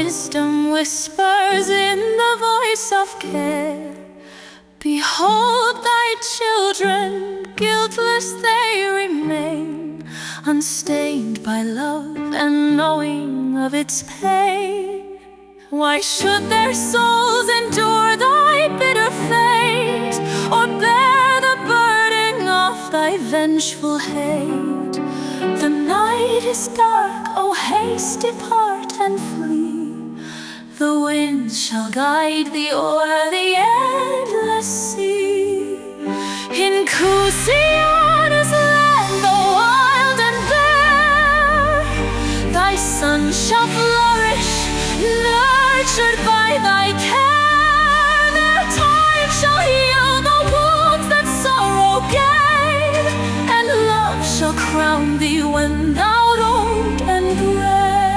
wisdom whispers in the voice of care. Behold thy children, guiltless they remain, unstained by love and knowing of its pain. Why should their souls endure thy bitter fate, or bear the burden of thy vengeful hate? The night is dark, oh haste, depart and flee. The wind shall guide thee o'er the endless sea. In Cusiana's land, the wild and bare, thy son shall flourish, nurtured by thy care. Their time shall heal the wounds that sorrow gave, and love shall crown thee when thou old and gray.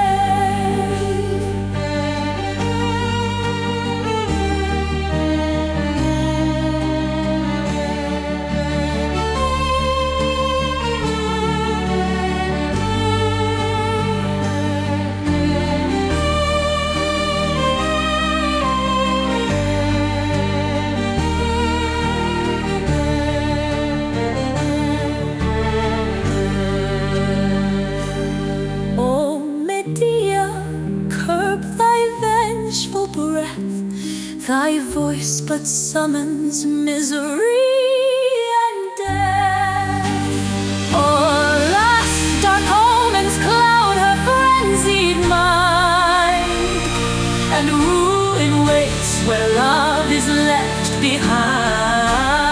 Thy voice but summons misery and death. Alas, dark omens cloud her frenzied mind, and ruin waits where love is left behind.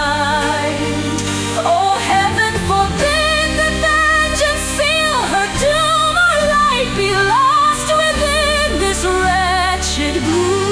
Oh, heaven forbid that vengeance seal her doom, or light be lost within this wretched gloom.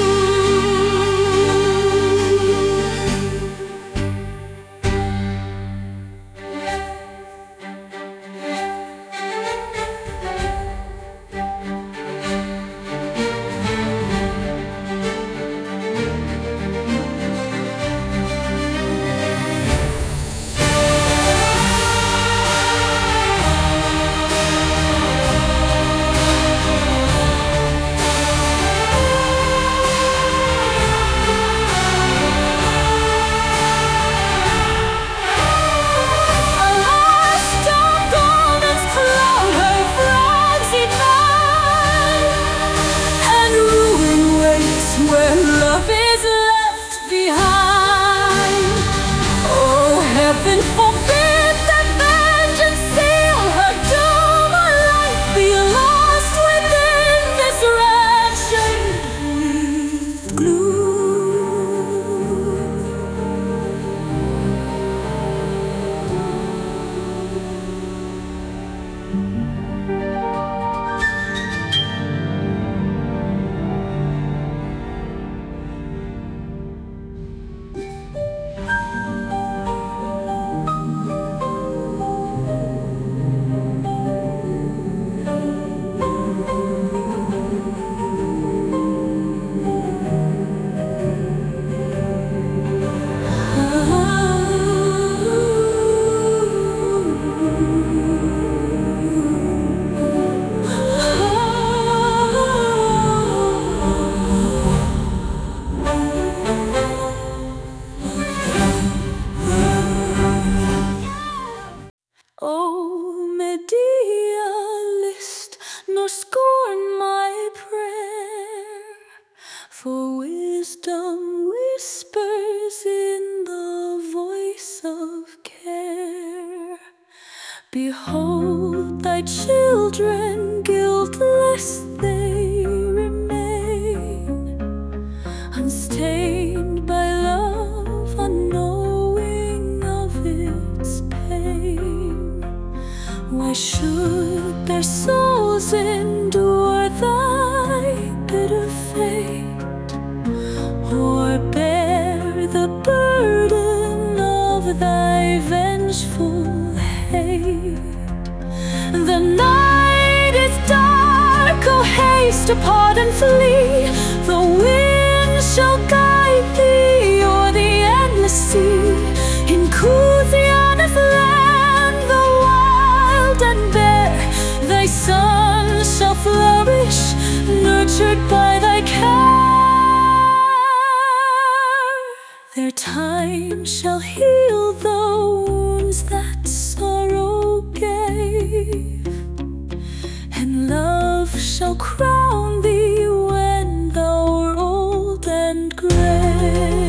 Heaven forbid that vengeance seal her doom, or light be lost within this wretched gloom. Nor scorn my prayer, for wisdom whispers in the voice of care. Behold thy children, guiltless they remain, unstained by love, unknowing of its pain. Why should their souls endure thy bitter fate, or bear the burden of thy vengeful hate? The night is dark, oh haste, depart and flee. The wind shall guide thee o'er the endless sea. In Cusiana's land, the wild and bare, thy son shall flourish, nurtured nurtured by thy care. Their time shall heal the wounds that sorrow gave, and love shall crown thee when thou art old and gray.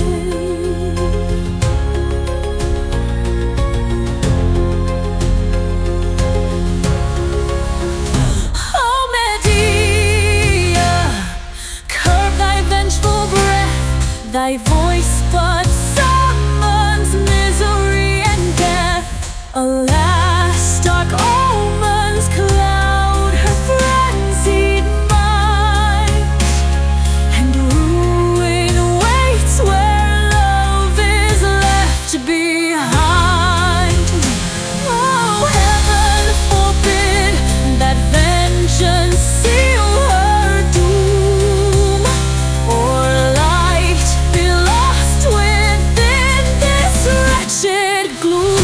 Oh Medea, curb thy vengeful breath, thy voice but summons misery and death. Alas, dark omens cloud her frenzied mind, and ruin waits where love is left behind. Oh, heaven forbid that vengeance seal her doom, or light be lost within this wretched gloom.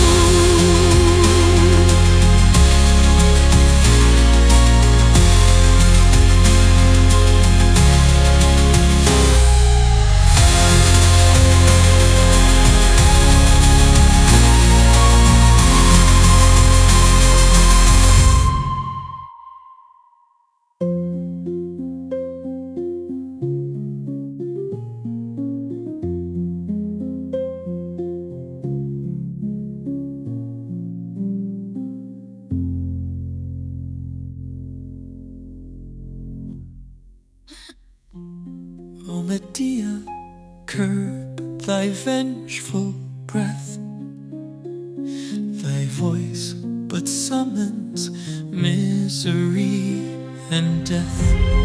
O Medea, curb thy vengeful breath, thy voice but summons misery and death.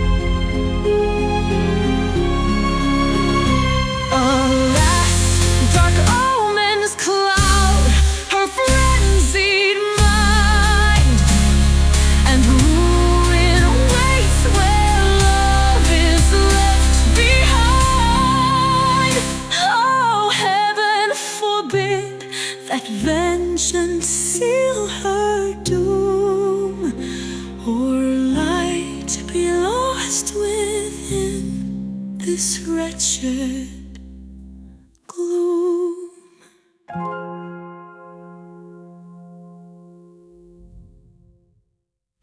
Alas, dark omens cloud her frenzied mind, and ruin waits where love is left behind. Oh, heaven forbid that vengeance seal her doom, or light be lost within this wretched